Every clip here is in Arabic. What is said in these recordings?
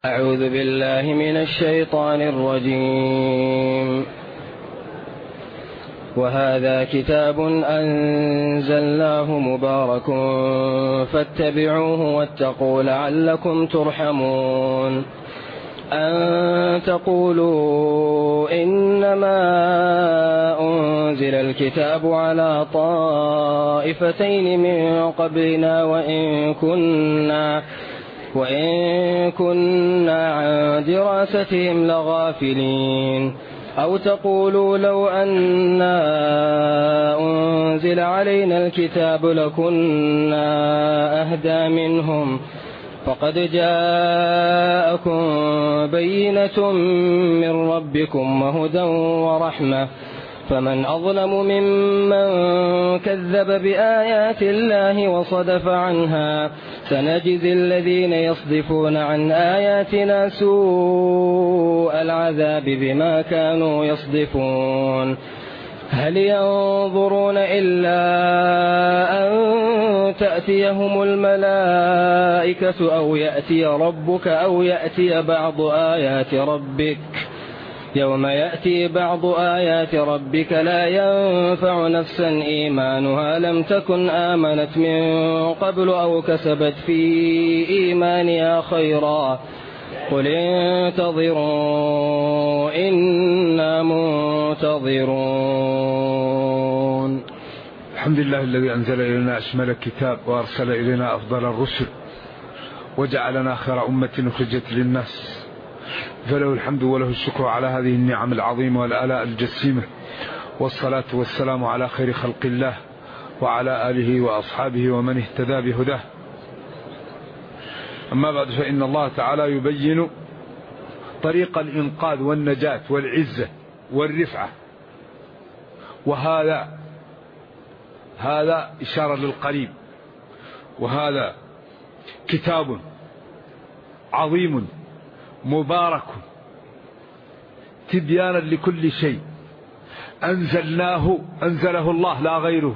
أعوذ بالله من الشيطان الرجيم. وهذا كتاب أنزلناه مبارك فاتبعوه واتقوا لعلكم ترحمون. أن تقولوا إنما أنزل الكتاب على طائفتين من قبلنا وإن كنا عن دراستهم لغافلين. أو تقولوا لو أنا أنزل علينا الكتاب لكنا أهدى منهم. فقد جاءكم بينة من ربكم وهدى ورحمة، فمن أظلم ممن كذب بآيات الله وصدف عنها. سنجزي الذين يصدفون عن آياتنا سوء العذاب بما كانوا يصدفون. هل ينظرون إلا أن تأتيهم الملائكة أو يأتي ربك أو يأتي بعض آيات ربك؟ يوم يأتي بعض آيات ربك لا ينفع نفسا إيمانها لم تكن آمنت من قبل أو كسبت في إيمانها خيرا. قل انتظروا إنا منتظرون. الحمد لله الذي أنزل إلينا أشمل الكتاب وأرسل إلينا أفضل الرسل وجعلنا خير أمة أخرجت للناس، فله الحمد وله الشكر على هذه النعم العظيمة والآلاء الجسيمة، والصلاة والسلام على خير خلق الله وعلى آله وأصحابه ومن اهتدى بهداه. أما بعد، فإن الله تعالى يبين طريق الإنقاذ والنجاة والعزة والرفعة، وهذا إشارة للقريب. وهذا كتاب عظيم مبارك تبيانا لكل شيء أنزله الله لا غيره.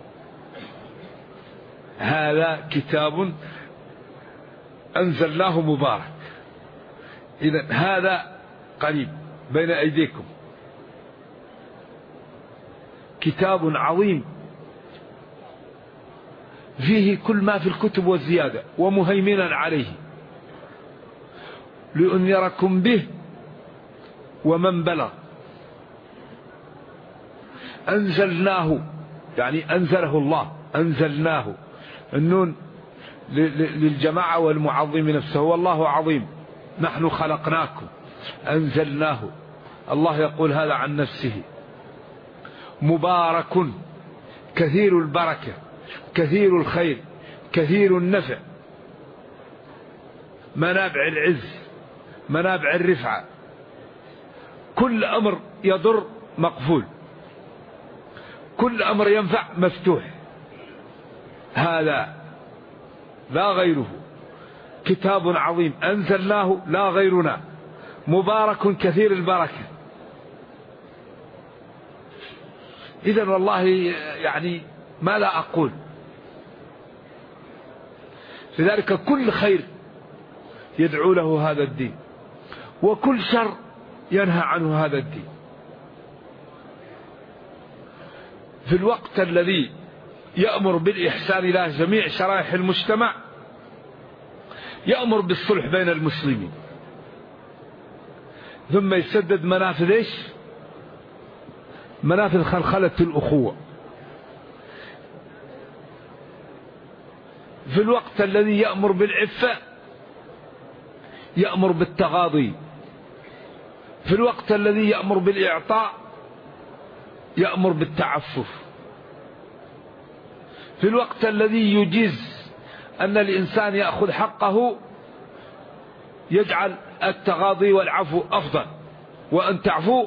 هذا كتاب أنزلناه مبارك. إذن هذا قريب بين أيديكم، كتاب عظيم فيه كل ما في الكتب والزيادة ومهيمنا عليه لأنذركم به ومن بلغ. أنزلناه يعني أنزله الله، أنزلناه النون للجماعة والمعظم نفسه، والله عظيم. نحن خلقناكم أنزلناه، الله يقول هذا عن نفسه. مبارك كثير البركة كثير الخير كثير النفع، منابع العز منابع الرفعة، كل أمر يضر مقفول، كل أمر ينفع مفتوح. هذا لا غيره، كتاب عظيم أنزلناه لا غيرنا، مبارك كثير البركة. إذن والله يعني ما لا أقول، لذلك كل خير يدعو له هذا الدين، وكل شر ينهى عنه هذا الدين. في الوقت الذي يأمر بالإحسان إلى جميع شرائح المجتمع، يأمر بالصلح بين المسلمين، ثم يسدد منافذ ايش؟ منافذ خلخلة الأخوة. في الوقت الذي يأمر بالعفة يأمر بالتغاضي. في الوقت الذي يأمر بالإعطاء يأمر بالتعفف. في الوقت الذي يجيز أن الإنسان يأخذ حقه يجعل التغاضي والعفو أفضل، وأن تعفو.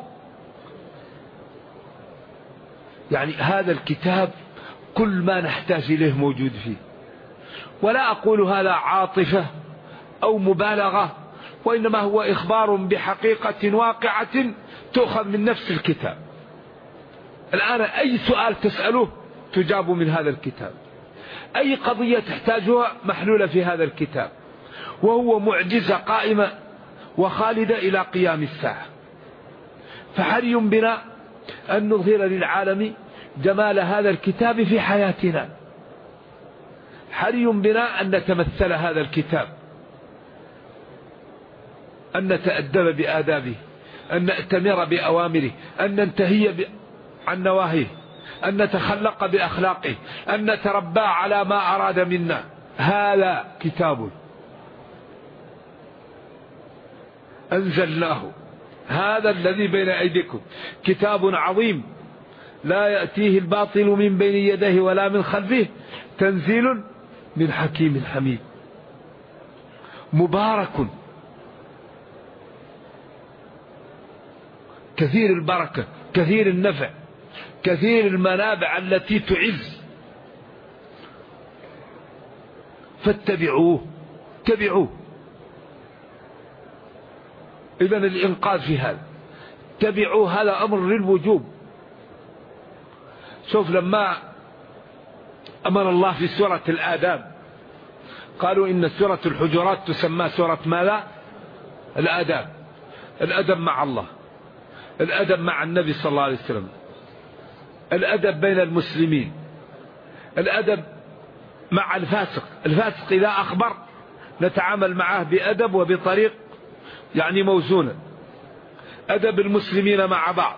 يعني هذا الكتاب كل ما نحتاج إليه موجود فيه. ولا أقول هذا عاطفة أو مبالغة، وإنما هو إخبار بحقيقة واقعة تؤخذ من نفس الكتاب. الآن أي سؤال تسأله تجاب من هذا الكتاب، أي قضية تحتاجها محلولة في هذا الكتاب، وهو معجزة قائمة وخالدة إلى قيام الساعة. فحري بنا أن نظهر للعالم جمال هذا الكتاب في حياتنا، حري بنا أن نتمثل هذا الكتاب، أن نتأدب بآدابه، أن نأتمر بأوامره، أن ننتهي عن نواهيه، أن نتخلق بأخلاقه، أن نتربى على ما أراد منا. هذا كتاب أنزلناه، هذا الذي بين أيديكم كتاب عظيم لا يأتيه الباطل من بين يديه ولا من خلفه، تنزيل من حكيم حميد، مبارك كثير البركة، كثير النفع، كثير المنابع التي تعز. فاتبعوه، اتبعوه. إذن الإنقاذ في هذا، اتبعوه، هذا أمر للوجوب. شوف لما أمر الله في سورة الآداب، قالوا إن سورة الحجرات تسمى سورة ماذا؟ الآداب. الأدب مع الله، الأدب مع النبي صلى الله عليه وسلم، الأدب بين المسلمين، الأدب مع الفاسق. الفاسق إذا أخبر نتعامل معه بأدب وبطريق يعني موزونة. أدب المسلمين مع بعض،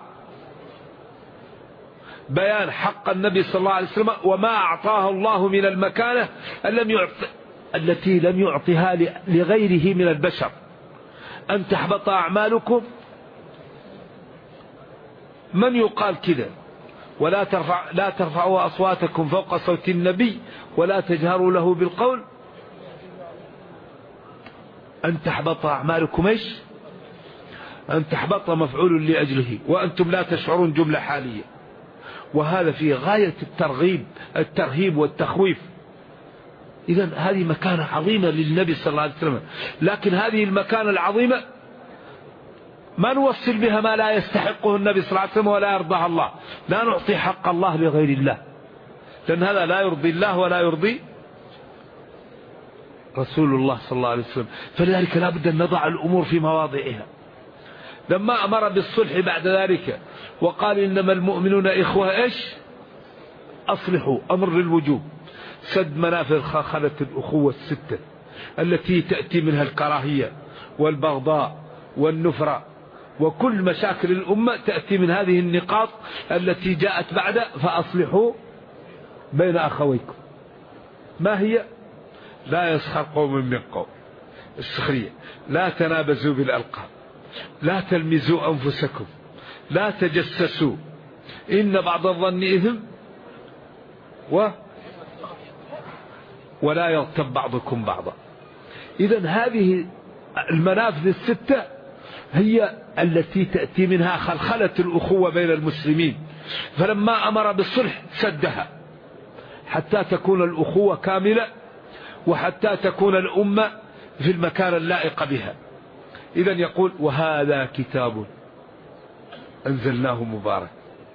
بيان حق النبي صلى الله عليه وسلم وما أعطاه الله من المكانة التي لم يعطها لغيره من البشر. أن تحبط أعمالكم، من يقال كذا؟ لا ترفعوا أصواتكم فوق صوت النبي ولا تجهروا له بالقول أن تحبط أعمالكم. إيش؟ أن تحبط مفعول لأجله وأنتم لا تشعرون، جملة حالية. وهذا في غاية الترهيب والتخويف. إذن هذه مكانة عظيمة للنبي صلى الله عليه وسلم، لكن هذه المكانة العظيمة ما نوصل بها ما لا يستحقه النبي صلى الله عليه وسلم ولا يرضاه الله. لا نعطي حق الله لغير الله، لأن هذا لا يرضي الله ولا يرضي رسول الله صلى الله عليه وسلم. فلذلك لا بد أن نضع الأمور في مواضعها. لما أمر بالصلح بعد ذلك وقال إنما المؤمنون إخوة، إيش؟ أصلحوا، أمر للوجوب. سد منافذ خلخلة الأخوة الستة التي تأتي منها الكراهية والبغضاء والنفرة، وكل مشاكل الأمة تأتي من هذه النقاط التي جاءت بعد فأصلحوا بين أخويكم. ما هي؟ لا يسخر قوم من قوم، السخرية. لا تنابزوا بالألقاب، لا تلمزوا أنفسكم، لا تجسسوا، إن بعض الظن إثم، ولا يغتب بعضكم بعضا. إذن هذه المنافذ الستة هي التي تأتي منها خلخلة الأخوة بين المسلمين. فلما أمر بالصلح سدها حتى تكون الأخوة كاملة وحتى تكون الأمة في المكان اللائق بها. إذن يقول وهذا كتاب أنزلناه مبارك.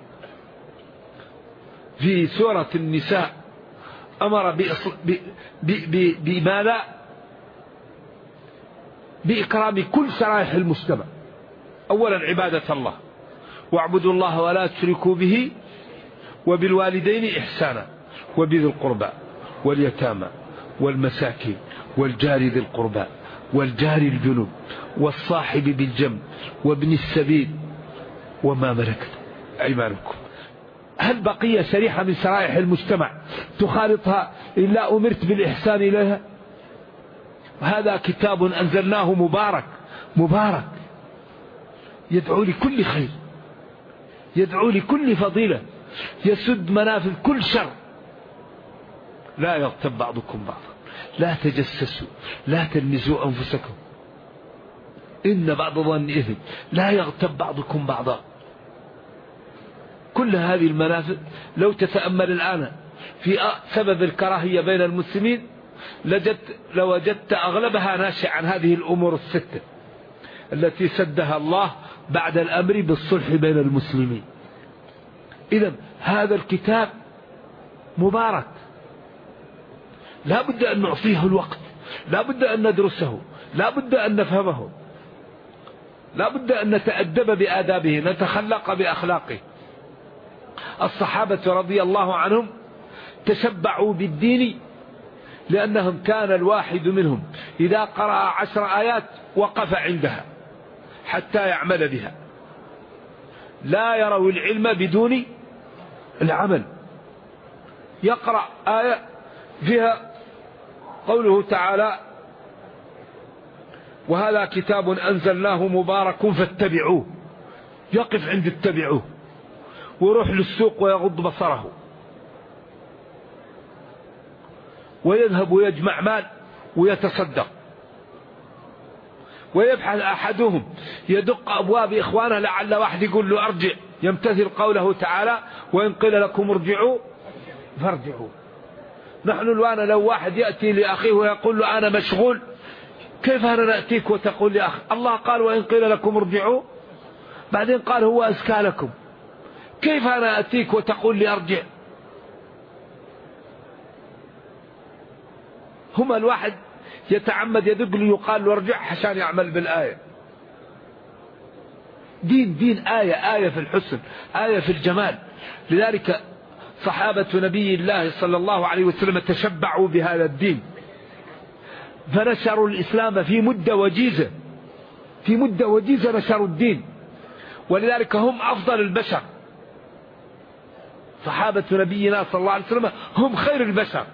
في سورة النساء أمر بماذا؟ بإكرام كل شرائح المجتمع. أولا عبادة الله، واعبدوا الله ولا تشركوا به، وبالوالدين إحسانا، وبذي القربى واليتامى والمساكين والجار ذي القربى والجار الجنوب والصاحب بالجنب وابن السبيل وما ملكت أيمانكم. هل بقي شريحة من شرائح المجتمع تخالطها إلا أمرت بالإحسان إليها؟ هذا كتاب أنزلناه مبارك، مبارك يدعو لكل خير، يدعو لكل فضيلة، يسد منافذ كل شر. لا يغتب بعضكم بعضا، لا تجسسوا، لا تلمزوا أنفسكم، إن بعض الظن إثم، لا يغتب بعضكم بعضا. كل هذه المنافذ لو تتأمل الآن في سبب الكراهية بين المسلمين لوجدت أغلبها ناشئ عن هذه الأمور الستة التي سدها الله بعد الأمر بالصلح بين المسلمين. إذن هذا الكتاب مبارك، لا بد أن نعطيه الوقت، لا بد أن ندرسه، لا بد أن نفهمه. لا بد أن نتأدب بآدابه، نتخلق بأخلاقه. الصحابة رضي الله عنهم تشبعوا بالدين لأنهم كان الواحد منهم إذا قرأ 10 آيات وقف عندها حتى يعمل بها، لا يروا العلم بدون العمل. يقرأ آية فيها قوله تعالى وهذا كتاب أنزلناه مبارك فاتبعوه، يقف عند اتبعوه ويروح للسوق ويغض بصره ويذهب ويجمع مال ويتصدق. ويبحث أحدهم يدق أبواب إخوانه لعل واحد يقول له أرجع، يمتثل قوله تعالى وإن قيل لكم ارجعوا فارجعوا. نحن الآن لو واحد يأتي لأخيه ويقول له أنا مشغول، كيف أنا نأتيك وتقول لي أخي؟ الله قال وإن قيل لكم ارجعوا، بعدين قال هو أزكى لكم، كيف أنا أتيك وتقول لي أرجع؟ هما الواحد يتعمد يدق لي يقال له ارجع عشان يعمل بالآية. دين آية في الحسن، آية في الجمال. لذلك صحابة نبي الله صلى الله عليه وسلم تشبعوا بهذا الدين، فنشروا الإسلام في مدة وجيزة نشروا الدين، ولذلك هم أفضل البشر. صحابة نبينا صلى الله عليه وسلم هم خير البشر.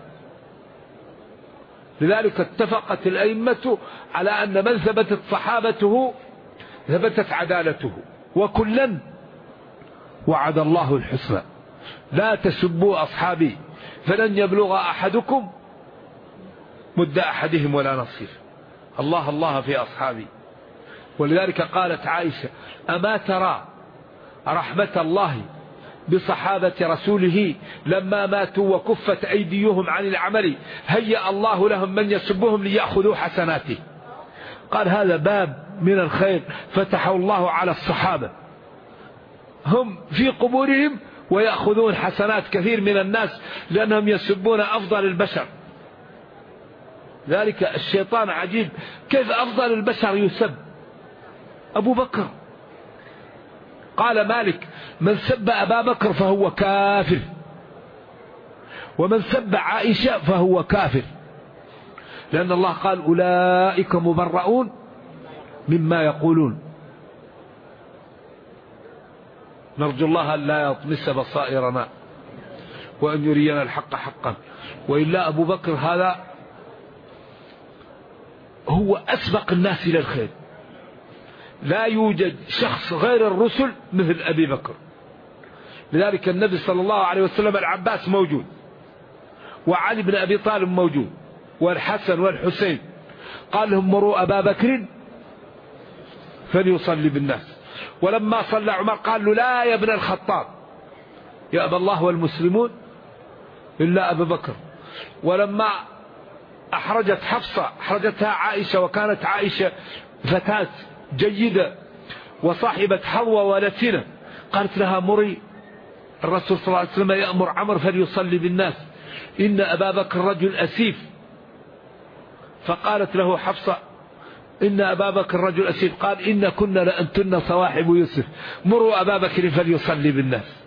لذلك اتفقت الأئمة على أن من ثبتت صحابته ثبتت عدالته، وكلا وعد الله الحسنى. لا تسبوا أصحابي فلن يبلغ أحدكم مد أحدهم ولا نصير. الله في أصحابي. ولذلك قالت عائشة أما ترى رحمة الله بصحابة رسوله لما ماتوا وكفت أيديهم عن العمل هيأ الله لهم من يسبهم ليأخذوا حسناته. قال هذا باب من الخير فتحه الله على الصحابة، هم في قبورهم ويأخذون حسنات كثير من الناس لأنهم يسبون أفضل البشر. ذلك الشيطان عجيب، كيف أفضل البشر يسب؟ أبو بكر قال مالك من سب أبا بكر فهو كافر، ومن سب عائشة فهو كافر، لأن الله قال أولئك مبرؤون مما يقولون. نرجو الله أن لا يطمس بصائرنا وأن يرينا الحق حقا، وإلا أبو بكر هذا هو أسبق الناس إلى الخير. لا يوجد شخص غير الرسل مثل أبي بكر. لذلك النبي صلى الله عليه وسلم العباس موجود، وعلي بن أبي طالب موجود، والحسن والحسين، قال لهم مروا أبا بكر فليصلي بالناس. ولما صلى عمر قال له لا يا ابن الخطاب يأبى الله والمسلمون إلا أبا بكر. ولما أحرجت حفصة أحرجتها عائشة، وكانت عائشة فتاة جيدة وصاحبة حظوة ولسنة، قالت لها مري الرسول صلى الله عليه وسلم يأمر عمر فليصلي بالناس إن أبا بكر رجل أسيف. فقالت له حفصة إن أبا بكر رجل أسيف، قال إن كنا لأنتن صواحب يوسف مروا أبا بكر فليصلي بالناس.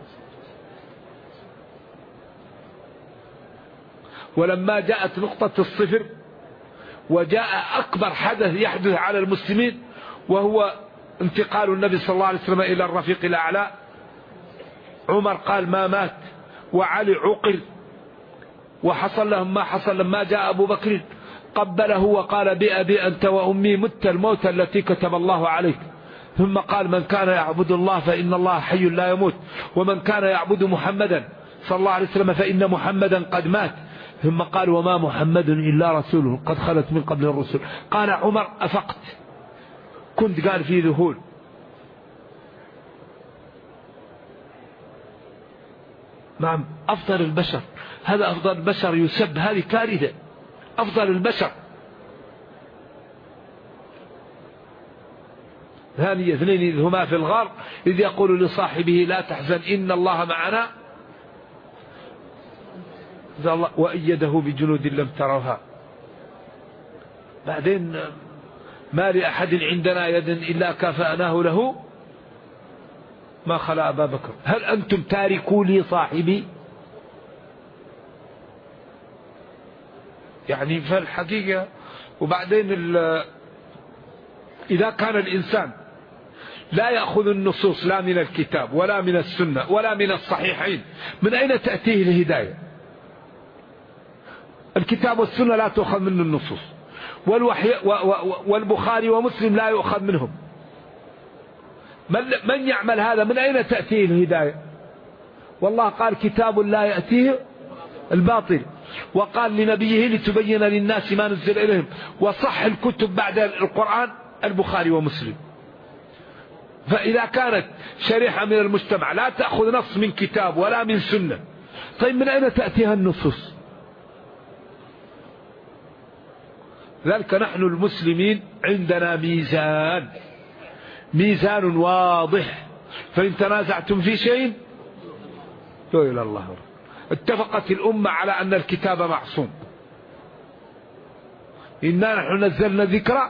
ولما جاءت نقطة الصفر وجاء أكبر حدث يحدث على المسلمين وهو انتقال النبي صلى الله عليه وسلم إلى الرفيق الأعلى، عمر قال ما مات، وعلي عقل، وحصل لهم ما حصل. لما جاء أبو بكر قبله وقال بأبي أنت وأمي مت الموت التي كتب الله عليك. ثم قال من كان يعبد الله فإن الله حي لا يموت، ومن كان يعبد محمدا صلى الله عليه وسلم فإن محمدا قد مات. ثم قال وما محمد إلا رسول قد خلت من قبل الرسل. قال عمر أفقت، كنت قال في ذهول. نعم أفضل البشر، هذا أفضل البشر يسب، هذه كارثة. أفضل البشر. ثاني اثنين إذ هما في الغار إذ يقول لصاحبه لا تحزن إن الله معنا وأيده بجنود لم تروها. بعدين ما لأحد عندنا يد إلا كافأناه له ما خلا أبا بكر. هل أنتم تاركوا لي صاحبي؟ يعني فالحقيقة. وبعدين إذا كان الإنسان لا يأخذ النصوص لا من الكتاب ولا من السنة ولا من الصحيحين، من أين تأتيه الهداية؟ الكتاب والسنة لا تؤخذ منه النصوص، والبخاري ومسلم لا يؤخذ منهم. من يعمل هذا من أين تأتيه الهداية؟ والله قال كتاب لا يأتيه الباطل، وقال لنبيه لتبين للناس ما نزل إليهم. وصح الكتب بعد القرآن البخاري ومسلم. فإذا كانت شريحة من المجتمع لا تأخذ نص من كتاب ولا من سنة، طيب من أين تأتيها النصوص؟ ذلك نحن المسلمين عندنا ميزان واضح، فإن تنازعتم في شيء فإلى إلى الله. اتفقت الأمة على أن الكتاب معصوم. إنا نحن نزلنا ذكرى،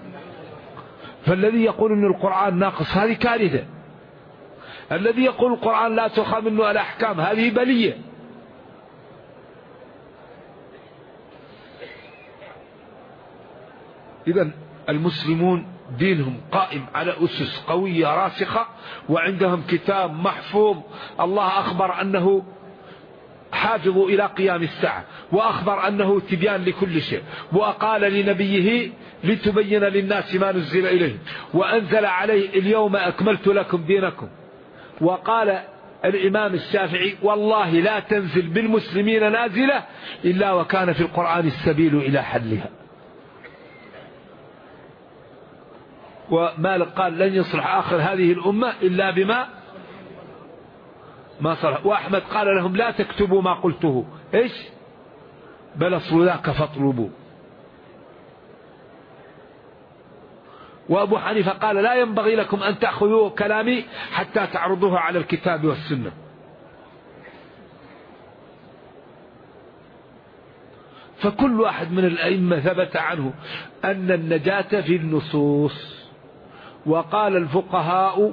فالذي يقول أن القرآن ناقص هذه كارثة. الذي يقول القرآن لا تؤخذ منه الأحكام هذه بلية. إذن المسلمون دينهم قائم على أسس قوية راسخة، وعندهم كتاب محفوظ. الله أخبر أنه حافظوا إلى قيام الساعة، وأخبر أنه تبيان لكل شيء، وقال لنبيه لتبين للناس ما نزل إليه، وأنزل عليه اليوم أكملت لكم دينكم. وقال الإمام الشافعي والله لا تنزل بالمسلمين نازلة إلا وكان في القرآن السبيل إلى حلها. ومالك قال لن يصلح آخر هذه الأمة إلا بما ما صلح. وأحمد قال لهم لا تكتبوا ما قلته إيش بل أصل ذاك فاطلبوا. وأبو حنيفة قال لا ينبغي لكم أن تأخذوا كلامي حتى تعرضوه على الكتاب والسنة. فكل واحد من الأئمة ثبت عنه أن النجاة في النصوص. وقال الفقهاء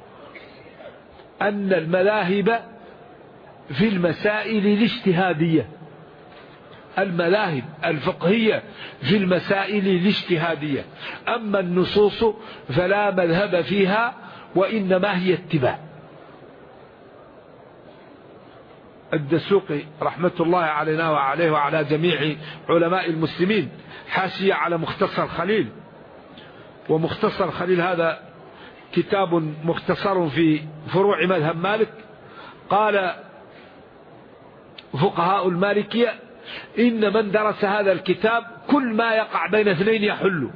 أن المذاهب في المسائل الاجتهادية، المذاهب الفقهية في المسائل الاجتهادية، أما النصوص فلا مذهب فيها وإنما هي اتباع. الدسوقي رحمة الله علينا وعليه وعلى جميع علماء المسلمين حاشية على مختصر خليل. ومختصر خليل هذا كتاب مختصر في فروع مذهب مالك. قال فقهاء المالكية إن من درس هذا الكتاب كل ما يقع بين اثنين يحل،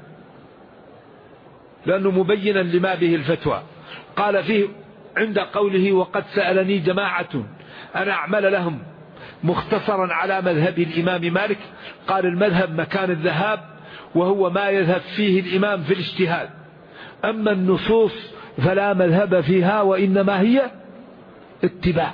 لأنه مبينا لما به الفتوى. قال فيه عند قوله وقد سألني جماعة أن أعمل لهم مختصرا على مذهب الإمام مالك، قال المذهب مكان الذهاب، وهو ما يذهب فيه الإمام في الاجتهاد. أما النصوص فلا مذهب فيها وإنما هي اتباع.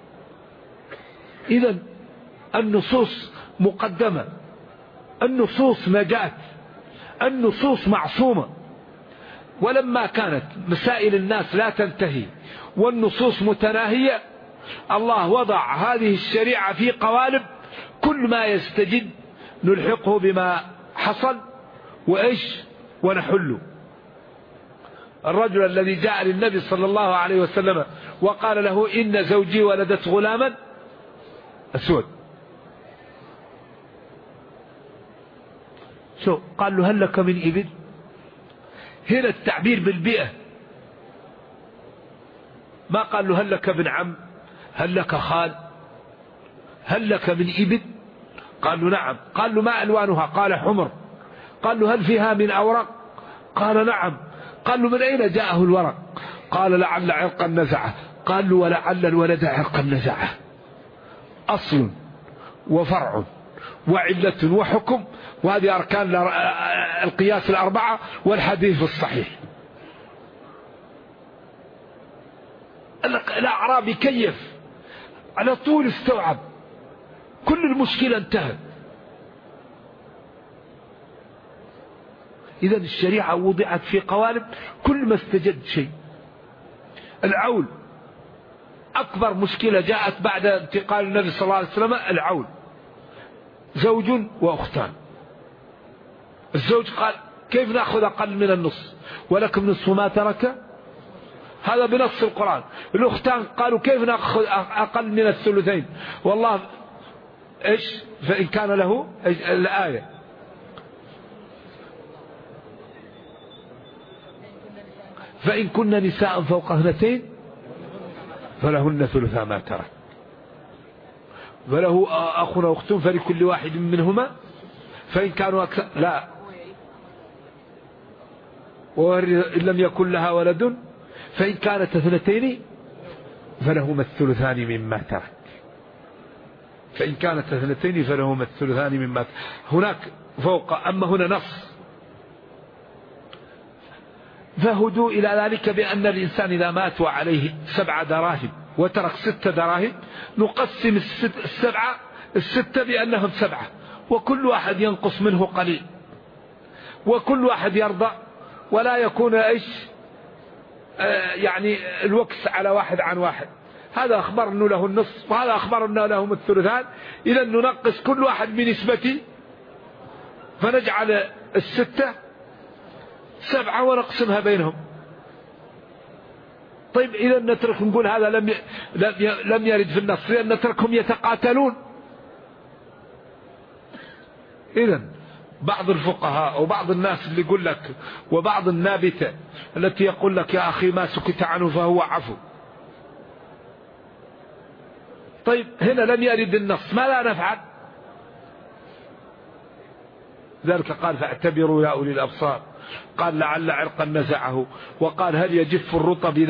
إذن النصوص مقدمة، النصوص نجاة، النصوص معصومة. ولما كانت مسائل الناس لا تنتهي والنصوص متناهية، الله وضع هذه الشريعة في قوالب، كل ما يستجد نلحقه بما حصل وإيش ونحله. الرجل الذي جاء للنبي صلى الله عليه وسلم وقال له إن زوجي ولدت غلاما أسود، قال له هل لك من إبل؟ هنا التعبير بالبيئة، ما قال له هل لك من عم، هل لك خال، هل لك من إبل؟ قال له نعم. قال له ما ألوانها؟ قال حمر. قال له هل فيها من أورق؟ قال نعم. قال له من أين جاءه الورق؟ قال لعل عرقا نزعه. قال له ولعل الولد عرقا نزعه. أصل وفرع وعلة وحكم، وهذه أركان القياس الأربعة والحديث الصحيح. الأعرابي كيف على طول استوعب، كل المشكلة انتهت. إذا الشريعة وضعت في قوالب كل ما استجد شيء. العول أكبر مشكلة جاءت بعد انتقال النبي صلى الله عليه وسلم، العول، زوج وأختان. الزوج قال كيف نأخذ أقل من النص ولكم نصف ما ترك، هذا بنص القرآن. الأختان قالوا كيف نأخذ أقل من الثلثين، والله إيش فإن كان له الآية فإن كن نساء فوق 2 فلهن ثلثا ما ترك، وله أخ وأخت فلكل واحد منهما، فإن كانوا أكثر لا، وإن لم يكن لها ولد فإن كانت 2 فلهما الثلثان مما ترك، فإن كانت 2 فلهما الثلثان مما ترك. هناك فوق، أما هنا نص. فهدوا إلى ذلك بأن الإنسان إذا مات وعليه 7 دراهم وترك 6 دراهم نقسم 6 بأنهم 7، وكل واحد ينقص منه قليل، وكل واحد يرضى، ولا يكون إيش يعني الوكس على واحد عن واحد. هذا أخبر أنه له النصف وهذا أخبر أنه لهم الثلثان، إذا ننقص كل واحد بنسبته، فنجعل 6 7 ونقسمها بينهم. طيب إذا نترك نقول هذا لم يرد في النص، لأن نتركهم يتقاتلون. إذا بعض الفقهاء وبعض الناس اللي يقول لك، وبعض النابتة التي يقول لك يا أخي ما سكت عنه فهو عفو. طيب هنا لم يرد النص، ماذا نفعل؟ ذلك قال فاعتبروا يا أولي الأبصار، قال لعل عرقا نزعه، وقال هل يجف الرطب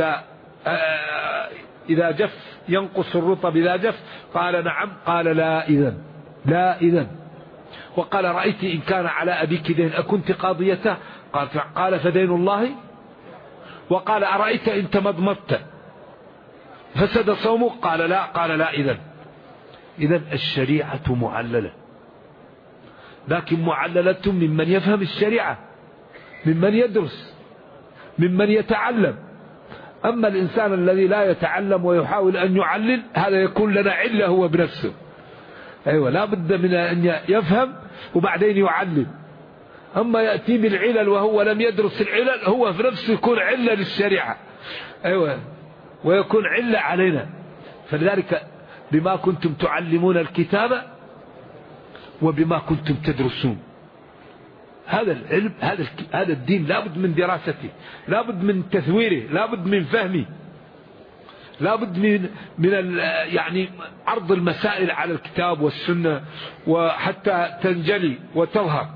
إذا جف ينقص الرطب إذا جف، قال نعم، قال لا إذن. وقال رأيت إن كان على أبيك دين أكنت قاضيته، قال فدين الله. وقال أرأيت إن تمضمضت فسد صومه، قال لا إذن الشريعة معللة، لكن معللة ممن يفهم الشريعة، ممن يدرس، ممن يتعلم. أما الإنسان الذي لا يتعلم ويحاول أن يعلل، هذا يكون لنا علة هو بنفسه. أيوة، لا بد من أن يفهم وبعدين يعلم. أما يأتي بالعلل وهو لم يدرس العلل، هو في نفسه يكون علة للشريعة. أيوة، ويكون علة علينا. فلذلك بما كنتم تعلمون الكتاب وبما كنتم تدرسون. هذا العلم، هذا الدين لابد من دراسته، لابد من تثويره، لابد من فهمه، لابد من يعني عرض المسائل على الكتاب والسنة وحتى تنجلي وتظهر.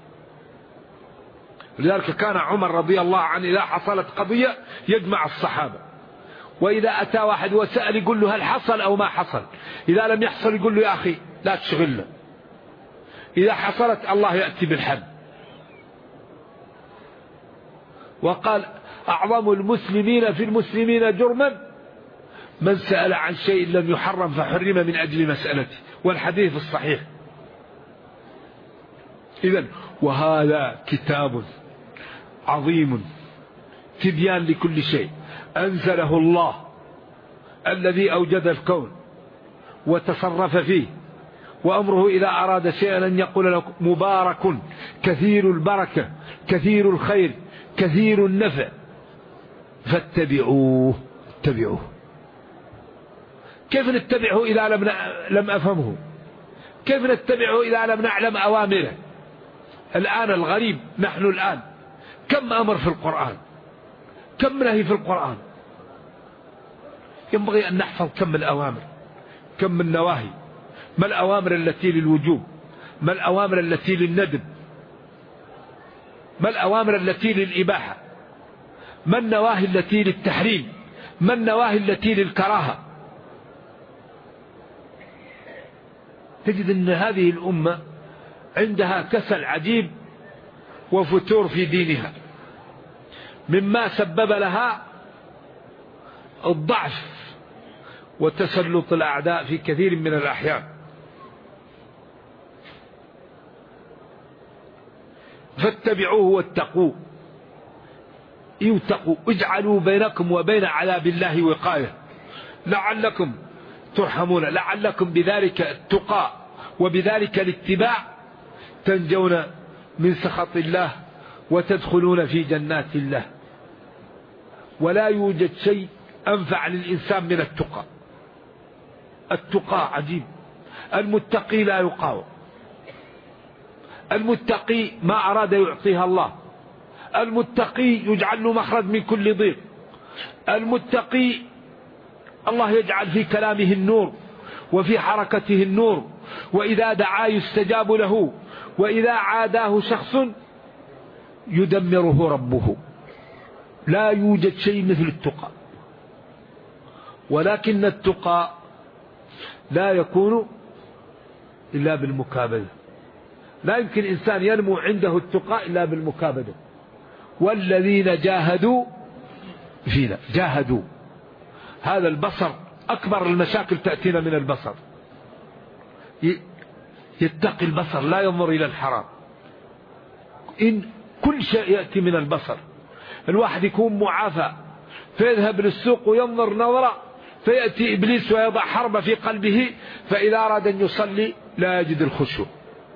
لذلك كان عمر رضي الله عنه إذا حصلت قضية يجمع الصحابة، وإذا أتى واحد وسأل يقول له هل حصل أو ما حصل، إذا لم يحصل يقول له يا أخي لا تشغلنا، إذا حصلت الله يأتي بالحل. وقال أعظم المسلمين في المسلمين جرما من سأل عن شيء لم يحرم فحرم من أجل مسألته، والحديث الصحيح. إذن وهذا كتاب عظيم تبيان لكل شيء أنزله الله الذي أوجد الكون وتصرف فيه، وأمره إذا أراد شيئا أن يقول له مبارك كثير البركة كثير الخير كثير النفع فاتبعوه. اتبعوه. كيف نتبعه إذا لم أفهمه؟ كيف نتبعه إذا لم نعلم أوامره؟ الآن الغريب، نحن الآن كم أمر في القرآن، كم نهي في القرآن، ينبغي أن نحفظ كم الأوامر كم النواهي. ما الأوامر التي للوجوب، ما الأوامر التي للندب، ما الأوامر التي للإباحة، ما النواهي التي للتحريم، ما النواهي التي للكراهة. تجد أن هذه الأمة عندها كسل عجيب وفتور في دينها، مما سبب لها الضعف وتسلط الأعداء في كثير من الأحيان. فاتبعوه واتقوا يتقوا اجعلوا بينكم وبين عذاب الله وقاية لعلكم ترحمون، لعلكم بذلك التقى وبذلك الاتباع تنجون من سخط الله وتدخلون في جنات الله. ولا يوجد شيء أنفع للإنسان من التقى. التقى عجيب. المتقي لا يقاوم، المتقي ما أراد يعطيها الله، المتقي يجعل له مخرج من كل ضيق، المتقي الله يجعل في كلامه النور وفي حركته النور، وإذا دعا يستجاب له، وإذا عاداه شخص يدمره ربه. لا يوجد شيء مثل التقى. ولكن التقى لا يكون إلا بالمكابدة. لا يمكن إنسان ينمو عنده التقى إلا بالمكابدة. والذين جاهدوا فينا جاهدوا. هذا البصر أكبر المشاكل تأتينا من البصر. يتقي البصر لا ينظر إلى الحرام. إن كل شيء يأتي من البصر. الواحد يكون معافى فيذهب للسوق وينظر نظرة فيأتي إبليس ويضع حرب في قلبه، فإذا أراد أن يصلي لا يجد الخشوع،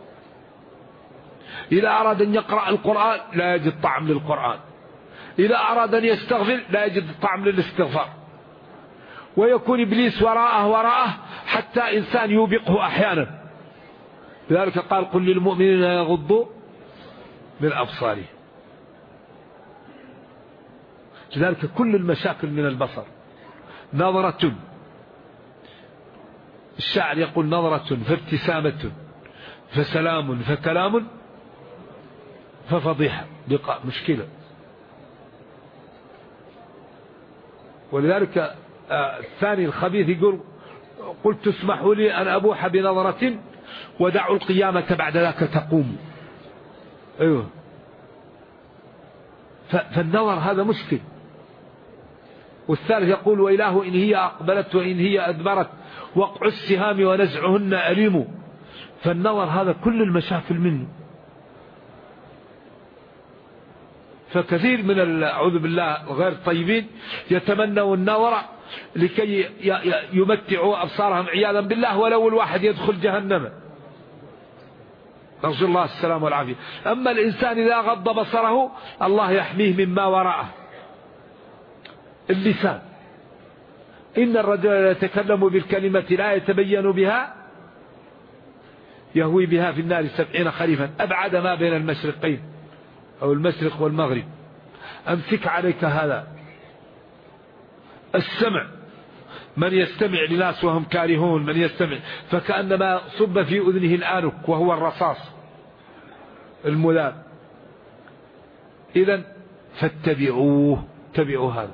إذا أراد أن يقرأ القرآن لا يجد طعم للقرآن، إذا أراد أن يستغفر لا يجد طعم للاستغفار. ويكون إبليس وراءه حتى إنسان يوبقه أحيانا. لذلك قال قل للمؤمنين يغضوا من أبصارهم. لذلك كل المشاكل من البصر. نظرة، الشاعر يقول نظرة فابتسامة فسلام فكلام ففضيحة لقاء مشكلة. ولذلك الثاني الخبيث يقول قلت اسمحوا لي أن أبوح بنظرة ودعوا القيامة بعد ذاك تقوم. أيوه. فالنظر هذا مشكل. والثالث يقول وإله إن هي أقبلت وإن هي أدبرت وقع السهام ونزعهن أليم. فالنظر هذا كل المشاكل منه. فكثير من أعوذ بالله غير طيبين يتمنوا النظر لكي يمتعوا أبصارهم عياذا بالله، ولو الواحد يدخل جهنم، نرجو الله السلام والعافية. أما الإنسان إذا غض بصره الله يحميه مما وراءه. اللسان، إن الرجل يتكلم بالكلمة لا يتبين بها يهوي بها في النار 70 خريفا أبعد ما بين المشرقين أو المشرق والمغرب. أمسك عليك هذا. السمع، من يستمع لناس وهم كارهون، من يستمع فكأنما صب في أذنه الآنك وهو الرصاص المذاب. إذن فاتبعوه، اتبعوا هذا.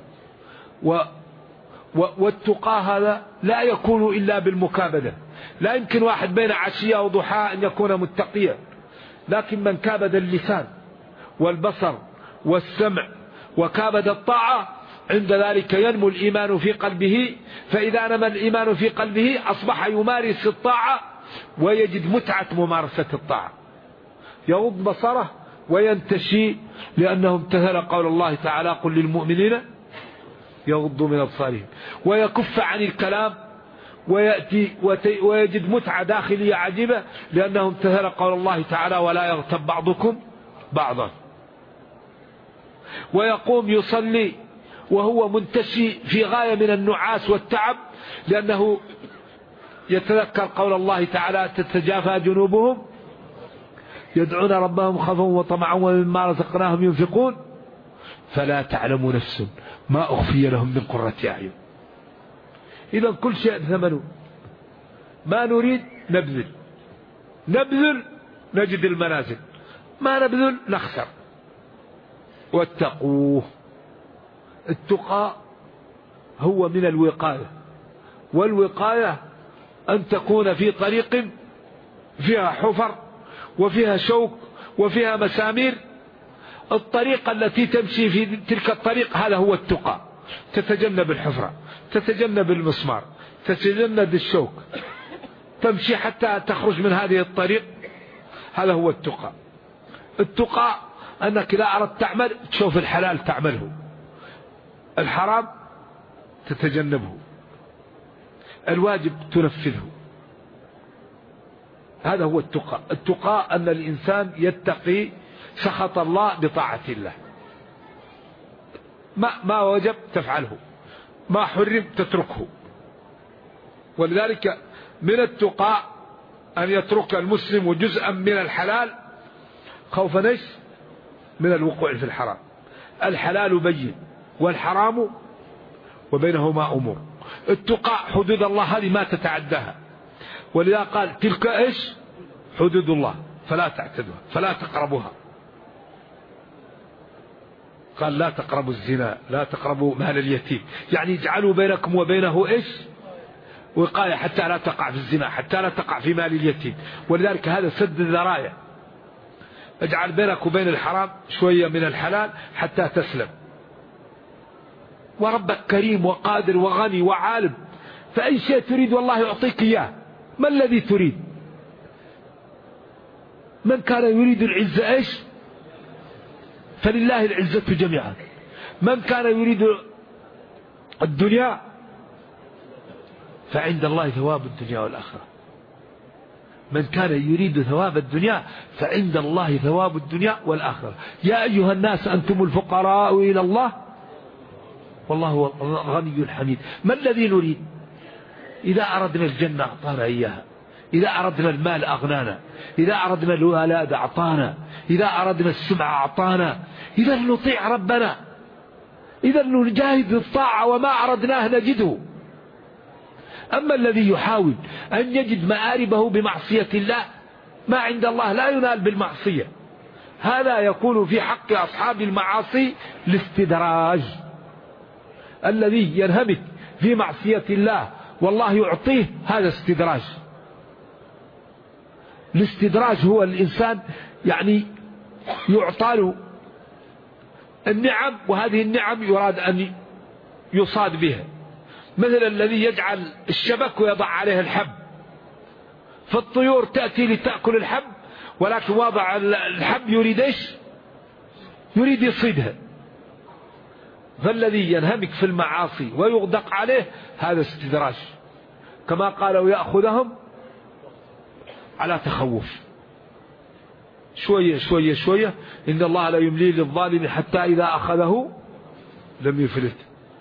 والتقى هذا لا يكون إلا بالمكابدة. لا يمكن واحد بين عشية وضحى أن يكون متقيا، لكن من كابد اللسان والبصر والسمع وكابد الطاعة عند ذلك ينمو الإيمان في قلبه. فإذا نمى الإيمان في قلبه أصبح يمارس الطاعة ويجد متعة ممارسة الطاعة، يغض بصره وينتشي، لأنه امتثل قول الله تعالى قل للمؤمنين يغضوا من أبصارهم، ويكف عن الكلام ويأتي ويجد متعة داخلية عجيبة، لأنه امتثل قول الله تعالى ولا يغتب بعضكم بعضا. ويقوم يصلي وهو منتشي في غاية من النعاس والتعب، لأنه يتذكر قول الله تعالى تتجافى جنوبهم يدعون ربهم خوفا وطمعا ومما رزقناهم ينفقون فلا تعلم نفس ما أخفي لهم من قرة أعين. إذا كل شيء ثمنه. ما نريد نبذل نجد المنازل، ما نبذل نخسر. واتقوه. التقى هو من الوقاية، والوقاية أن تكون في طريق فيها حفر وفيها شوك وفيها مسامير. الطريقة التي تمشي في تلك الطريق هذا هو التقى. تتجنب الحفرة، تتجنب المسمار، تتجنب الشوك، تمشي حتى تخرج من هذه الطريق. هذا هو التقى. التقى أنك إذا أردت تعمل تشوف الحلال تعمله، الحرام تتجنبه، الواجب تنفذه. هذا هو التقى. التقى أن الإنسان يتقي سخط الله بطاعة الله، ما وجب تفعله، ما حرم تتركه. ولذلك من التقى أن يترك المسلم جزءا من الحلال خوفا ايش؟ من الوقوع في الحرام. الحلال بين والحرام وبينهما أمور. التقى حدود الله هذه ما تتعداها، ولذا قال تلك ايش؟ حدود الله فلا تعتدوها فلا تقربوها. قال لا تقربوا الزنا، لا تقربوا مال اليتيم، يعني اجعلوا بينكم وبينه ايش؟ وقاية حتى لا تقع في الزنا، حتى لا تقع في مال اليتيم. ولذلك هذا سد الذرائع. اجعل بينك وبين الحرام شوية من الحلال حتى تسلم. وربك كريم وقادر وغني وعالم، فأي شيء تريد والله يعطيك إياه. ما الذي تريد؟ من كان يريد العزة ايش؟ فلله العزة جميعا. من كان يريد الدنيا فعند الله ثواب الدنيا والآخرة. من كان يريد ثواب الدنيا فعند الله ثواب الدنيا والآخرة. يا أيها الناس أنتم الفقراء إلى الله والله هو الغني الحميد. ما الذي نريد؟ إذا أردنا الجنة أعطانا إياها، إذا أردنا المال أغنانا، إذا أردنا الولاد أعطانا، إذا أردنا السمعة أعطانا. إذا نطيع ربنا، إذا نجاهد الطاعة وما أردناه نجده. أما الذي يحاول أن يجد مآربه بمعصية الله، ما عند الله لا ينال بالمعصية. هذا يكون في حق أصحاب المعاصي الاستدراج. الذي ينهمك في معصية الله والله يعطيه هذا استدراج. الاستدراج هو الإنسان يعني يعطى له النعم، وهذه النعم يراد أن يصاد بها. مثل الذي يجعل الشبك ويضع عليه الحب، فالطيور تأتي لتأكل الحب ولكن وضع الحب يريد ايش؟ يريد يصيدها. فالذي ينهمك في المعاصي ويغدق عليه هذا استدراج، كما قالوا يأخذهم على تخوف، شوية شوية شوية. إن الله لا يملي للظالم حتى إذا أخذه لم يفلت.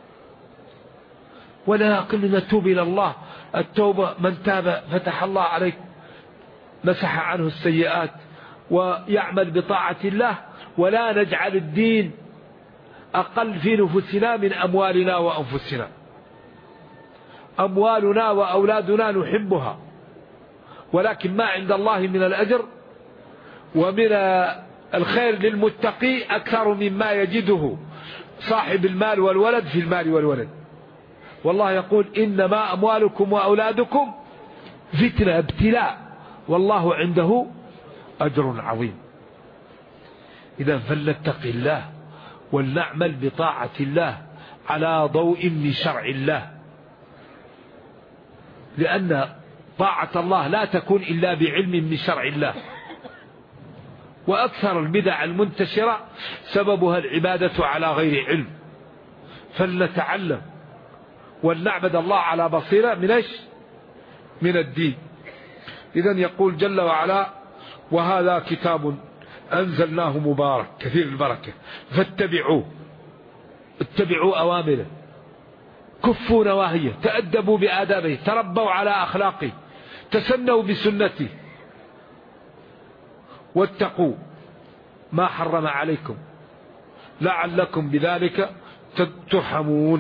ولكن نتوب إلى الله. التوبة من تاب فتح الله عليه، مسح عنه السيئات ويعمل بطاعة الله. ولا نجعل الدين أقل في نفوسنا من أموالنا وأنفسنا. أموالنا وأولادنا نحبها، ولكن ما عند الله من الأجر ومن الخير للمتقي أكثر مما يجده صاحب المال والولد في المال والولد. والله يقول إنما أموالكم وأولادكم فتنة، ابتلاء، والله عنده أجر عظيم. إذا فلنتقي الله ولنعمل بطاعة الله على ضوء من شرع الله، لأن طاعة الله لا تكون إلا بعلم من شرع الله. وأكثر البدع المنتشرة سببها العبادة على غير علم. فلنتعلم ولنعبد الله على بصيرة من ايش؟ من الدين. إذن يقول جل وعلا: وهذا كتاب أنزلناه مبارك كثير البركة فاتبعوه. اتبعوا أوامره، كفوا نواهيه، تأدبوا بآدابه، تربوا على أخلاقه، تسنوا بسنته، واتقوا ما حرم عليكم لعلكم بذلك ترحمون.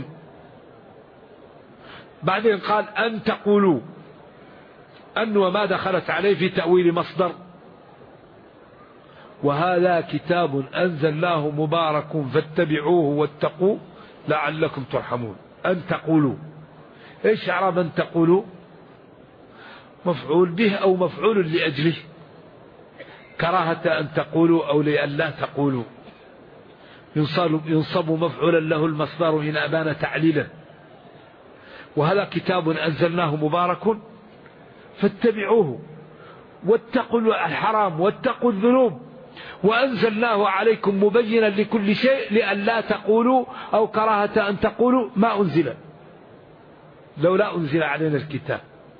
بعدين قال أن تقولوا، أن وما دخلت عليه في تأويل مصدر. وهذا كتاب أنزلناه مبارك فاتبعوه واتقوا لعلكم ترحمون. أن تقولوا، إيش إعراب أن تقولوا؟ مفعول به أو مفعول لأجله، كراهة أن تقولوا أو لألا تقولوا. ينصب مفعولا له المصدر إن أبان تعليلا. وهذا كتاب أنزلناه مبارك فاتبعوه واتقوا الحرام واتقوا الذنوب وأنزلناه عليكم مبينا لكل شيء لئلا تقولوا أو كراهة أن تقولوا ما أنزل، لولا أنزل علينا الكتاب.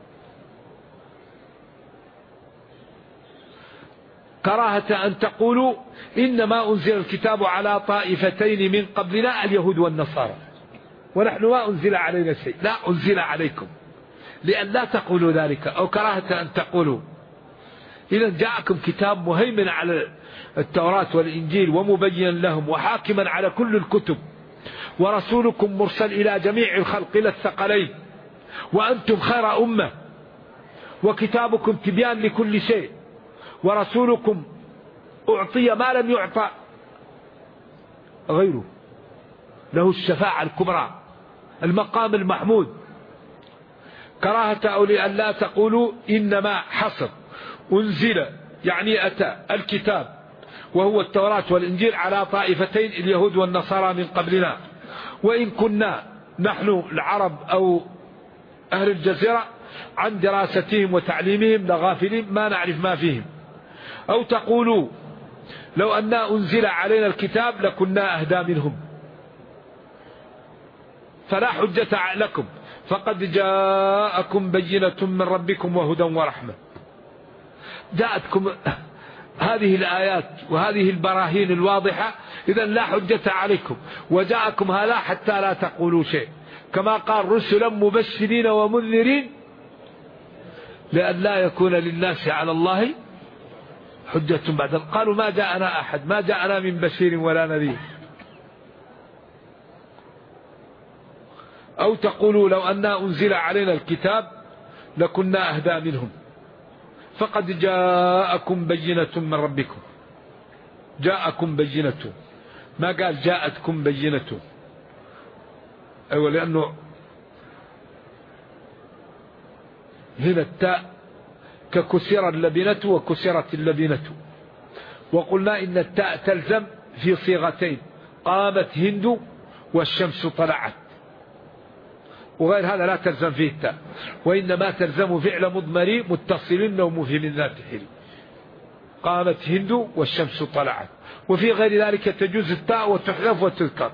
كراهة أن تقولوا إنما أنزل الكتاب على طائفتين من قبلنا اليهود والنصارى ونحن ما أنزل علينا شيء، لا أنزل عليكم لئلا تقولوا ذلك أو كراهة أن تقولوا. إذا جاءكم كتاب مهيمن على التوراة والإنجيل ومبين لهم وحاكما على كل الكتب، ورسولكم مرسل إلى جميع الخلق إلى الثقلين، وأنتم خير أمة، وكتابكم تبيان لكل شيء، ورسولكم أعطي ما لم يعطى غيره، له الشفاعة الكبرى، المقام المحمود. كراهة أولي أن لا تقولوا إنما حصر أنزل، يعني أتى الكتاب وهو التوراة والإنجيل على طائفتين اليهود والنصارى من قبلنا، وإن كنا نحن العرب أو أهل الجزيرة عن دراستهم وتعليمهم لغافلين ما نعرف ما فيهم. أو تقولوا لو أن أنزل علينا الكتاب لكنا أهدى منهم، فلا حجة لكم فقد جاءكم بينة من ربكم وهدى ورحمة. جاءتكم هذه الآيات وهذه البراهين الواضحة، إذن لا حجة عليكم، وجاءكم هذا حتى لا تقولوا شيء، كما قال رسلا مبشرين ومنذرين لأن لا يكون للناس على الله حجة بعد. قالوا ما جاءنا أحد، ما جاءنا من بشير ولا نذير. أو تقولوا لو أن أنزل علينا الكتاب لكنا أهدى منهم فقد جاءكم بينة من ربكم. جاءكم بينة، ما قال جاءتكم بينة. أيوة، لأنه هنا التاء ككسر اللبنة وكسرت اللبنة، وقلنا إن التاء تلزم في صيغتين، قامت هند والشمس طلعت، وغير هذا لا تلزم فيه التاء، وإنما تلزم فعل مضمري متصل أو مفهم ذات حل، قامت هند والشمس طلعت. وفي غير ذلك تجوز التاء وتحذف وتذكر.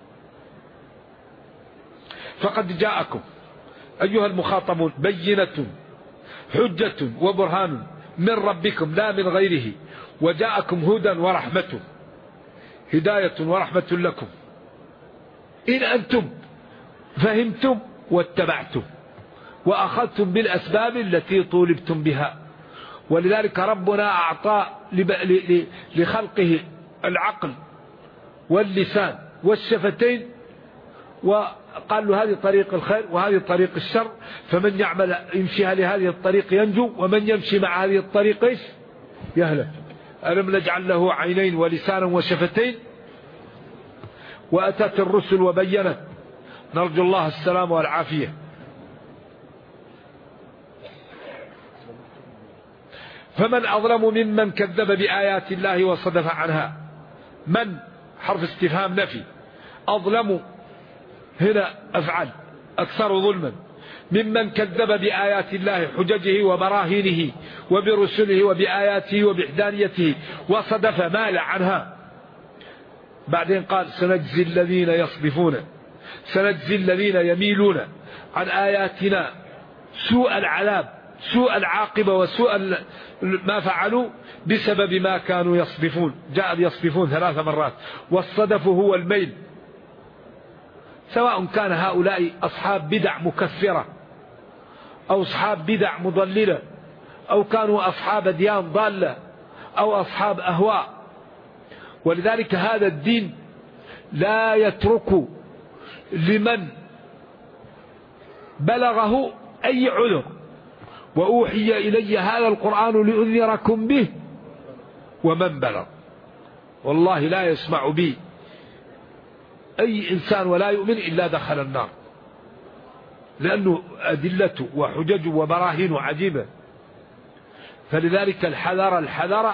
فقد جاءكم أيها المخاطبون بينة، حجة وبرهان من ربكم لا من غيره، وجاءكم هدى ورحمة، هداية ورحمة لكم إن أنتم فهمتم واتبعتم وأخذتم بالأسباب التي طولبتم بها. ولذلك ربنا أعطى لخلقه العقل واللسان والشفتين، وقال له هذه طريق الخير وهذه طريق الشر، فمن يعمل يمشي لهذه الطريق ينجو، ومن يمشي مع هذه الطريق إيش؟ يهلك. ألم نجعل له عينين ولسانا وشفتين. وأتت الرسل وبينت، نرجو الله السلام والعافية. فمن أظلم ممن كذب بآيات الله وصدف عنها. من حرف استفهام نفي، أظلم هنا أفعل أكثر ظلما، ممن كذب بآيات الله حججه وبراهينه وبرسله وبآياته وبإحدانيته وصدف مال عنها. بعدين قال سنجزي الذين يصدفون، سنجزي الذين يميلون عن آياتنا سوء العذاب، سوء العاقبة وسوء ما فعلوا بسبب ما كانوا يصدفون. جاء يصدفون 3 مرات، والصدف هو الميل، سواء كان هؤلاء أصحاب بدع مكفرة أو أصحاب بدع مضللة، أو كانوا أصحاب ديان ضالة أو أصحاب أهواء. ولذلك هذا الدين لا يترك لمن بلغه أي عذر. وأوحي إلي هذا القرآن لأنذركم به ومن بلغ. والله لا يسمع بي أي إنسان ولا يؤمن إلا دخل النار، لأنه أدلته وحجج وبراهين عجيبة. فلذلك الحذر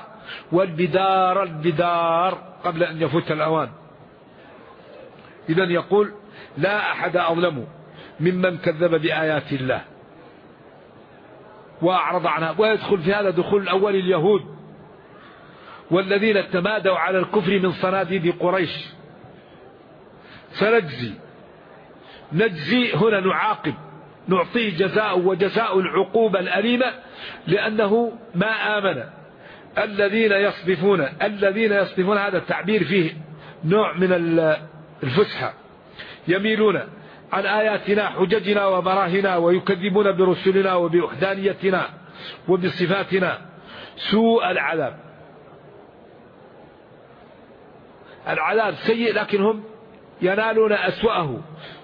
والبدار قبل أن يفوت الأوان. إذن يقول لا أحد أظلم ممن كذب بآيات الله وأعرض عنها. ويدخل في هذا دخول الأول اليهود، والذين تمادوا على الكفر من صناديد قريش. نجزي هنا نعاقب، نعطيه جزاء، وجزاء العقوبة الأليمة لأنه ما آمن. الذين يصدفون هذا التعبير فيه نوع من الفسحة، يميلون عن آياتنا حججنا وبراهنا ويكذبون برسلنا وبوحدانيتنا وبصفاتنا. سوء العذاب سيء، لكن هم ينالون أسوأه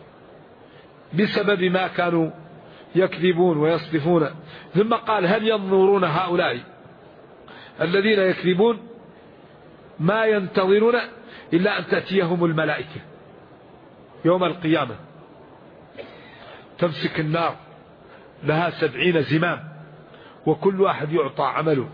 بسبب ما كانوا يكذبون ويصدفون. ثم قال هل ينظرون هؤلاء الذين يكذبون ما ينتظرون إلا أن تأتيهم الملائكة يوم القيامة، تمسك النار لها 70 زمام، وكل واحد يعطى عمله.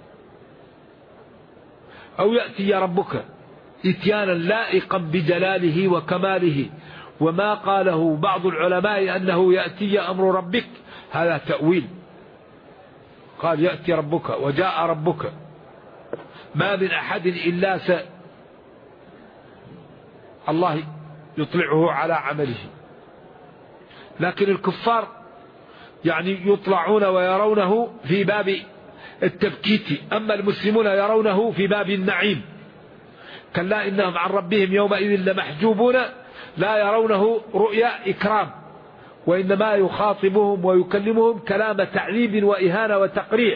أو يأتي ربك إتيانا لائقا بجلاله وكماله. وما قاله بعض العلماء أنه يأتي أمر ربك، هذا تأويل. قال يأتي ربك وجاء ربك، ما من أحد إلا الله يطلعه على عمله. لكن الكفار يعني يطلعون ويرونه في باب التبكيت، أما المسلمون يرونه في باب النعيم. كلا إنهم عن ربهم يومئذ لمحجوبون، لا يرونه رؤيا إكرام، وإنما يخاطبهم ويكلمهم كلام تعذيب وإهانة وتقريع.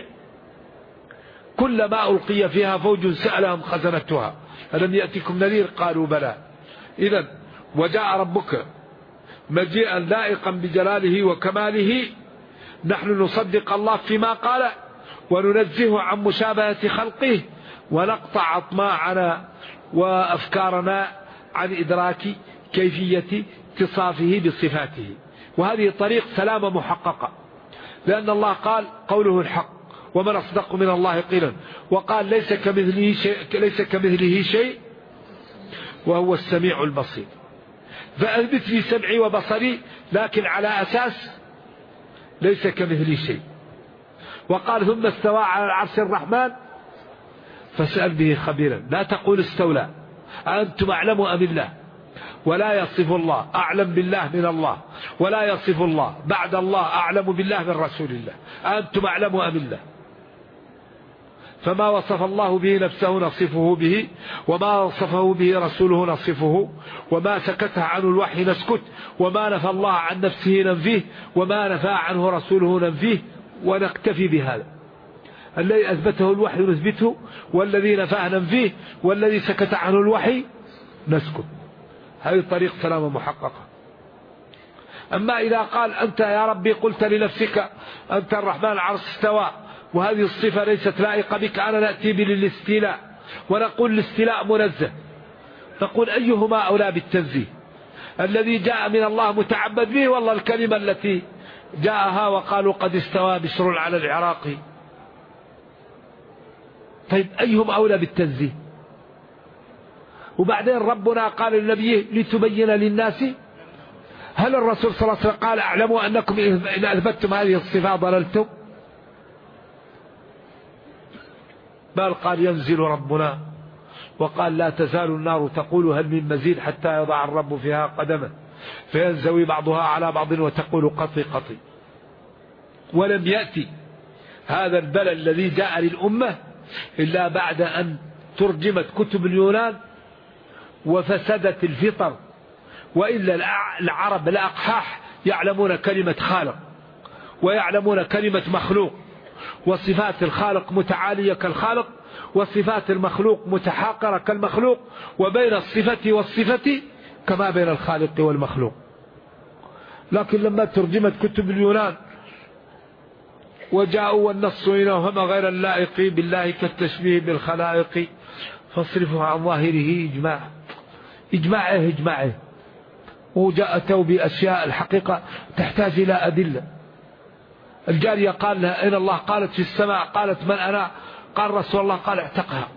كلما ألقي فيها فوج سألهم خزنتها ألم يأتكم نذير قالوا بلى. إذن وجاء ربك مجيئا لائقا بجلاله وكماله. نحن نصدق الله فيما قال، وننزه عن مشابهة خلقه، ونقطع أطماعنا وأفكارنا عن إدراك كيفية اتصافه بصفاته. وهذه طريق سلامة محققة، لأن الله قال قوله الحق، ومن أصدق من الله قيلا، وقال ليس كمثله شيء وهو السميع البصير. فأثبت لي سمعي وبصري، لكن على أساس ليس كمثله شيء. وقال ثم استوى على العرش الرحمن فاسأل به خبيرا. لا تقول استولى، أنتم أعلم أم الله، ولا يصف الله أعلم بالله من الله، ولا يصف الله بعد الله أعلم بالله من رسول الله. أنتم أعلم أم الله. فما وصف الله به نفسه نصفه به، وما وصفه به رسوله نصفه، وما سكت عنه الوحي نسكت، وما نفى الله عن نفسه ننفيه، وما نفى عنه رسوله ننفيه، ونكتفي بهذا. الذي أثبته الوحي نثبته، والذي نفاه ننفيه، والذي سكت عنه الوحي نسكت. هذه طريق سلامة محققة. أما إذا قال أنت يا ربي قلت لنفسك أنت الرحمن العرش استوى، وهذه الصفة ليست لائقة بك، أنا نأتي بالاستيلاء ونقول الاستيلاء منزه، نقول أيهما أولى بالتنزيه؟ الذي جاء من الله متعبد به، والله الكلمة التي جاءها وقالوا قد استوى بشر على العراق. طيب أيهم أولى بالتنزيه؟ وبعدين ربنا قال للنبي لتبين للناس. هل الرسول صلى الله عليه وسلم قال اعلموا أنكم إن أثبتتم هذه الصفة ضللتم؟ بل قال ينزل ربنا، وقال لا تزال النار تقول هل من مزيد حتى يضع الرب فيها قدمه فينزوي بعضها على بعض وتقول قطي قطي. ولم يأتي هذا البلاء الذي جاء للأمة إلا بعد أن ترجمت كتب اليونان وفسدت الفطر. وإلا العرب الأقحاح يعلمون كلمة خالق ويعلمون كلمة مخلوق، وصفات الخالق متعالية كالخالق، وصفات المخلوق متحاقرة كالمخلوق، وبين الصفة والصفة كما بين الخالق والمخلوق. لكن لما ترجمت كتب اليونان وجاءوا والنص إنهما غير اللائق بالله كالتشبيه بالخلائق فاصرفه عن ظاهره إجماعه وجاءتوا بأشياء الحقيقة تحتاج إلى أدلة. الجارية قال لها إن الله، قالت في السماء، قالت من أنا؟ قال رسول الله، قال اعتقها.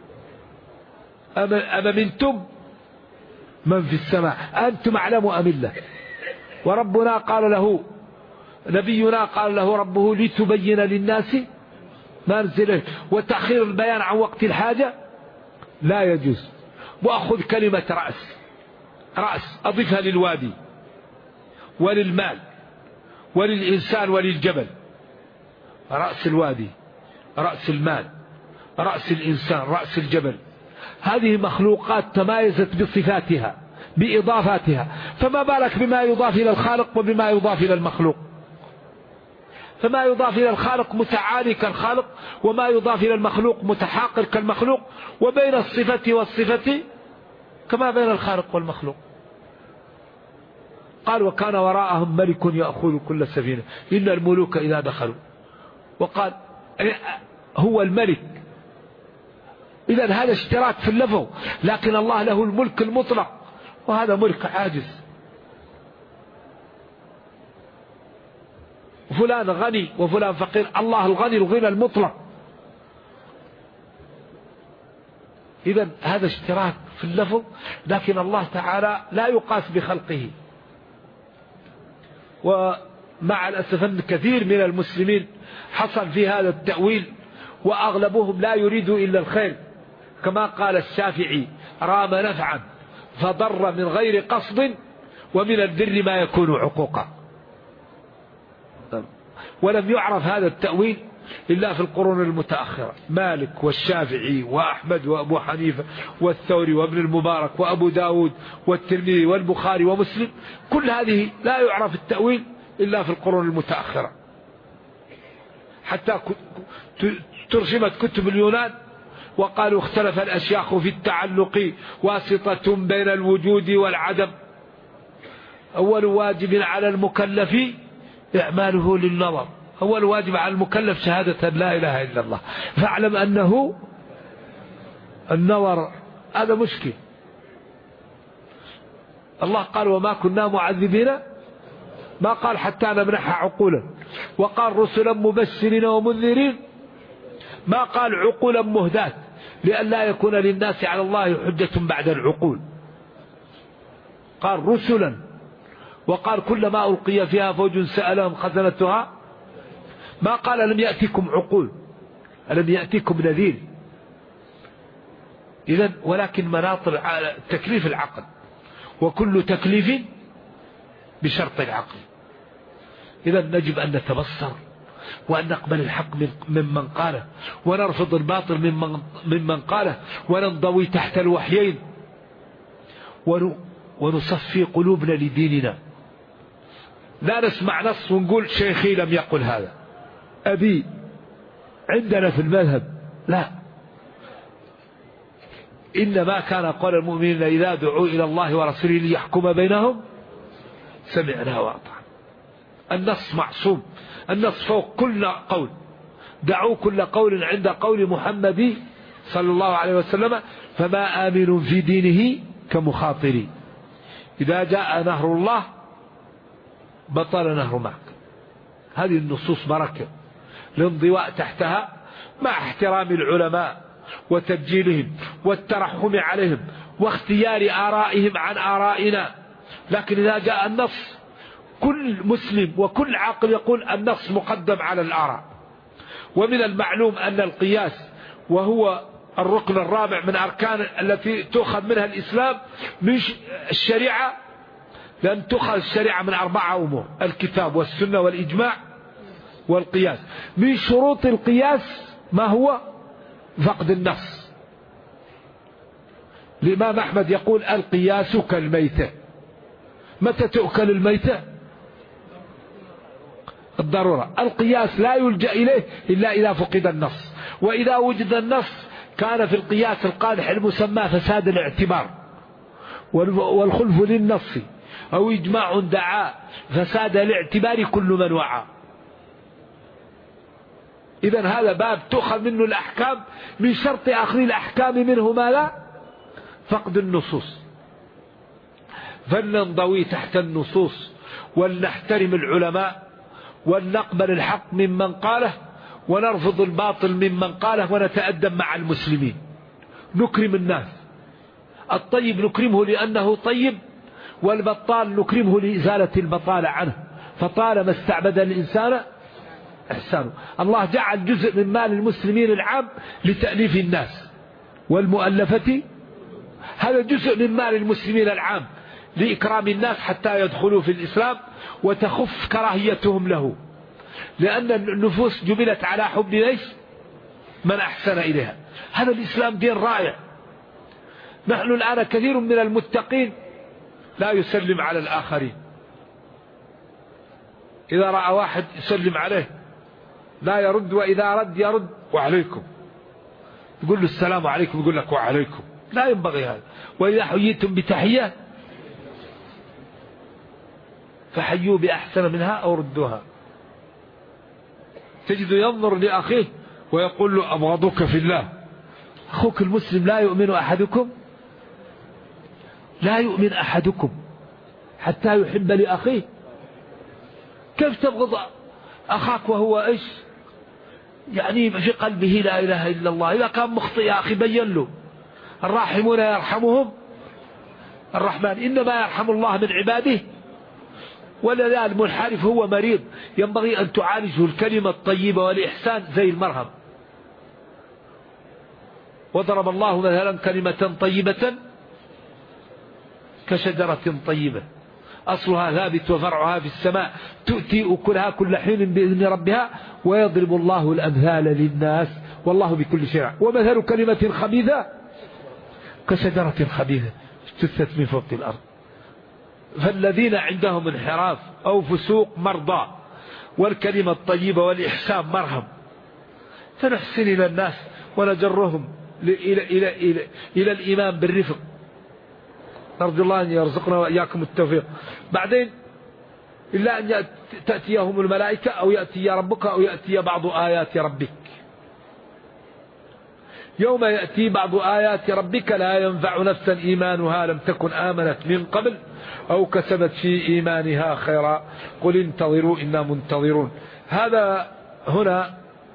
أما منتم من في السماء أنتم أعلم أم الله؟ وربنا قال له، نبينا قال له ربه لتبين للناس ما نزل. وتأخير البيان عن وقت الحاجة لا يجوز. وأخذ كلمة رأس أضفها للوادي وللمال وللإنسان وللجبل. رأس الوادي، رأس المال، رأس الإنسان، رأس الجبل، هذه مخلوقات تمايزت بصفاتها بإضافاتها، فما بالك بما يضاف إلى الخالق وبما يضاف إلى المخلوق. فما يضاف إلى الخالق متعالي كالخالق، وما يضاف إلى المخلوق متحاقر كالمخلوق، وبين الصفة والصفة كما بين الخالق والمخلوق. قال وكان وراءهم ملك يأخذ كل سفينة إن الملوك إذا دخلوا. وقال هو الملك. إذن هذا اشتراك في اللفظ، لكن الله له الملك المطلق، وهذا ملك عاجز. فلان غني وفلان فقير، الله الغني الغنى المطلق. إذن هذا اشتراك في اللفظ، لكن الله تعالى لا يقاس بخلقه. ومع الأسف أن كثير من المسلمين حصل في هذا التأويل، وأغلبهم لا يريد إلا الخير، كما قال الشافعي رام نفعا فضر من غير قصد، ومن البر ما يكون عقوقا. ولم يعرف هذا التأويل إلا في القرون المتأخرة. مالك والشافعي وأحمد وأبو حنيفة والثوري وابن المبارك وأبو داود والترمذي والبخاري ومسلم، كل هذه لا يعرف التأويل إلا في القرون المتأخرة. حتى ترجمت كتب اليونان وقالوا اختلف الأشياخ في التعلق واسطة بين الوجود والعدم. أول واجب على المكلف إعماله للنظر. أول واجب على المكلف شهادة لا إله إلا الله، فاعلم أنه النظر هذا مشكل. الله قال وما كنا معذبين، ما قال حتى نمنح عقولا. وقال رسلا مبشرين ومنذرين، ما قال عقولا مهداة، لئلا يكون للناس على الله حجة بعد العقول. قال رسلا، وقال كلما ألقي فيها فوج سألهم خزنتها، ما قال ألم يأتكم عقول، ألم يأتكم نذير. إذن ولكن مناط تكليف العقل، وكل تكليف بشرط العقل. إذن نجب أن نتبصر وأن نقبل الحق ممن قاله، ونرفض الباطل ممن قاله، وننضوي تحت الوحيين، ونصفي قلوبنا لديننا. لا نسمع نص ونقول شيخي لم يقل هذا، أبي عندنا في المذهب، لا. إنما كان قول المؤمنين إذا دعوا إلى الله ورسوله ليحكم بينهم سمعنا وأطعنا. النص معصوم، النص فوق كل قول. دعوا كل قول عند قول محمد صلى الله عليه وسلم، فما آمن في دينه كمخاطري. إذا جاء نهر الله بطل نهر معك. هذه النصوص بركة الانضواء تحتها، مع احترام العلماء وتبجيلهم والترحم عليهم واختيار آرائهم عن آرائنا. لكن إذا جاء النص، كل مسلم وكل عاقل يقول النص مقدم على الآراء. ومن المعلوم أن القياس، وهو الركن الرابع من أركان التي تؤخذ منها الإسلام من الشريعة، لأن تؤخذ الشريعة من 4 أمور: الكتاب والسنة والإجماع والقياس. من شروط القياس ما هو؟ فقد النص. الإمام أحمد يقول القياس كالميتة. متى تؤكل الميتة؟ الضرورة. القياس لا يلجأ إليه إلا إذا فقد النص، وإذا وجد النص كان في القياس القادح المسمى فساد الاعتبار، والخلف للنص أو إجماع دعا فساد الاعتبار كل من وعى. إذن هذا باب تؤخذ منه الأحكام. من شرط أخذ الأحكام منه ما لا؟ فقد النصوص. فلننضوي تحت النصوص، ولنحترم العلماء، ولنقبل الحق ممن قاله، ونرفض الباطل ممن قاله، ونتأدب مع المسلمين. نكرم الناس. الطيب نكرمه لأنه طيب، والبطال نكرمه لإزالة البطالة عنه. فطالما استعبد الإنسان إحسانه. الله جعل جزء من مال المسلمين العام لتأليف الناس والمؤلفة، هذا جزء من مال المسلمين العام لإكرام الناس حتى يدخلوا في الإسلام وتخف كراهيتهم له، لأن النفوس جبلت على حب ليش من أحسن إليها. هذا الإسلام دين رائع. نحن الآن كثير من المتقين لا يسلم على الآخرين، إذا رأى واحد يسلم عليه لا يرد، وإذا رد يرد وعليكم، يقول له السلام عليكم يقول لك وعليكم. لا ينبغي هذا. وإذا حييتم بتحية فحيوا بأحسن منها أو ردوها. تجد ينظر لأخيه ويقول له أبغضك في الله. أخوك المسلم لا يؤمن أحدكم، لا يؤمن أحدكم حتى يحب لأخيه. كيف تبغض أخاك وهو إيش يعني في قلبه لا إله إلا الله؟ إذا كان مخطئ يا أخي بين له. الراحمون يرحمهم الرحمن، إنما يرحم الله من عباده. ولا المنحرف هو مريض، ينبغي أن تعالجه الكلمة الطيبة والإحسان زي المرهم. وضرب الله مثلا كلمة طيبة كشجرة طيبة أصلها ثابت وفرعها في السماء تؤتي أكلها كل حين بإذن ربها ويضرب الله الأمثال للناس والله بكل شيء. ومثل كلمة خبيثة كشجرة خبيثة اجتثت من فوق الأرض. فالذين عندهم انحراف أو فسوق مرضى، والكلمة الطيبة والإحسان مرهم، فنحسن إلى الناس ونجرهم إلى الإيمان بالرفق. نرجو الله أن يرزقنا وإياكم التوفيق. بعدين إلا أن تأتيهم الملائكة أو يأتي ربك أو يأتي بعض آيات ربك. يوم يأتي بعض آيات ربك لا ينفع نفسا إيمانها لم تكن آمنت من قبل أو كسبت في إيمانها خيرا قل انتظروا إنا منتظرون. هذا هنا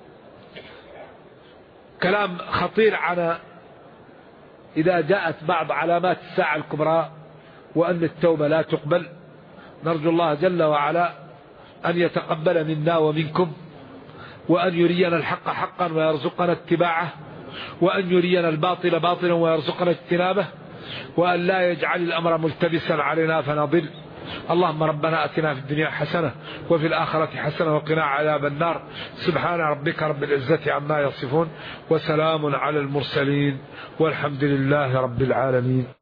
كلام خطير عن إذا جاءت بعض علامات الساعة الكبرى وأن التوبة لا تقبل. نرجو الله جل وعلا أن يتقبل منا ومنكم، وأن يرينا الحق حقا ويرزقنا اتباعه، وأن يرينا الباطل باطلا ويرزقنا اجتنابه، وأن لا يجعل الأمر ملتبسا علينا فنضل. اللهم ربنا أتنا في الدنيا حسنة وفي الآخرة حسنة وقنا عذاب النار. سبحان ربك رب العزة عما يصفون وسلام على المرسلين والحمد لله رب العالمين.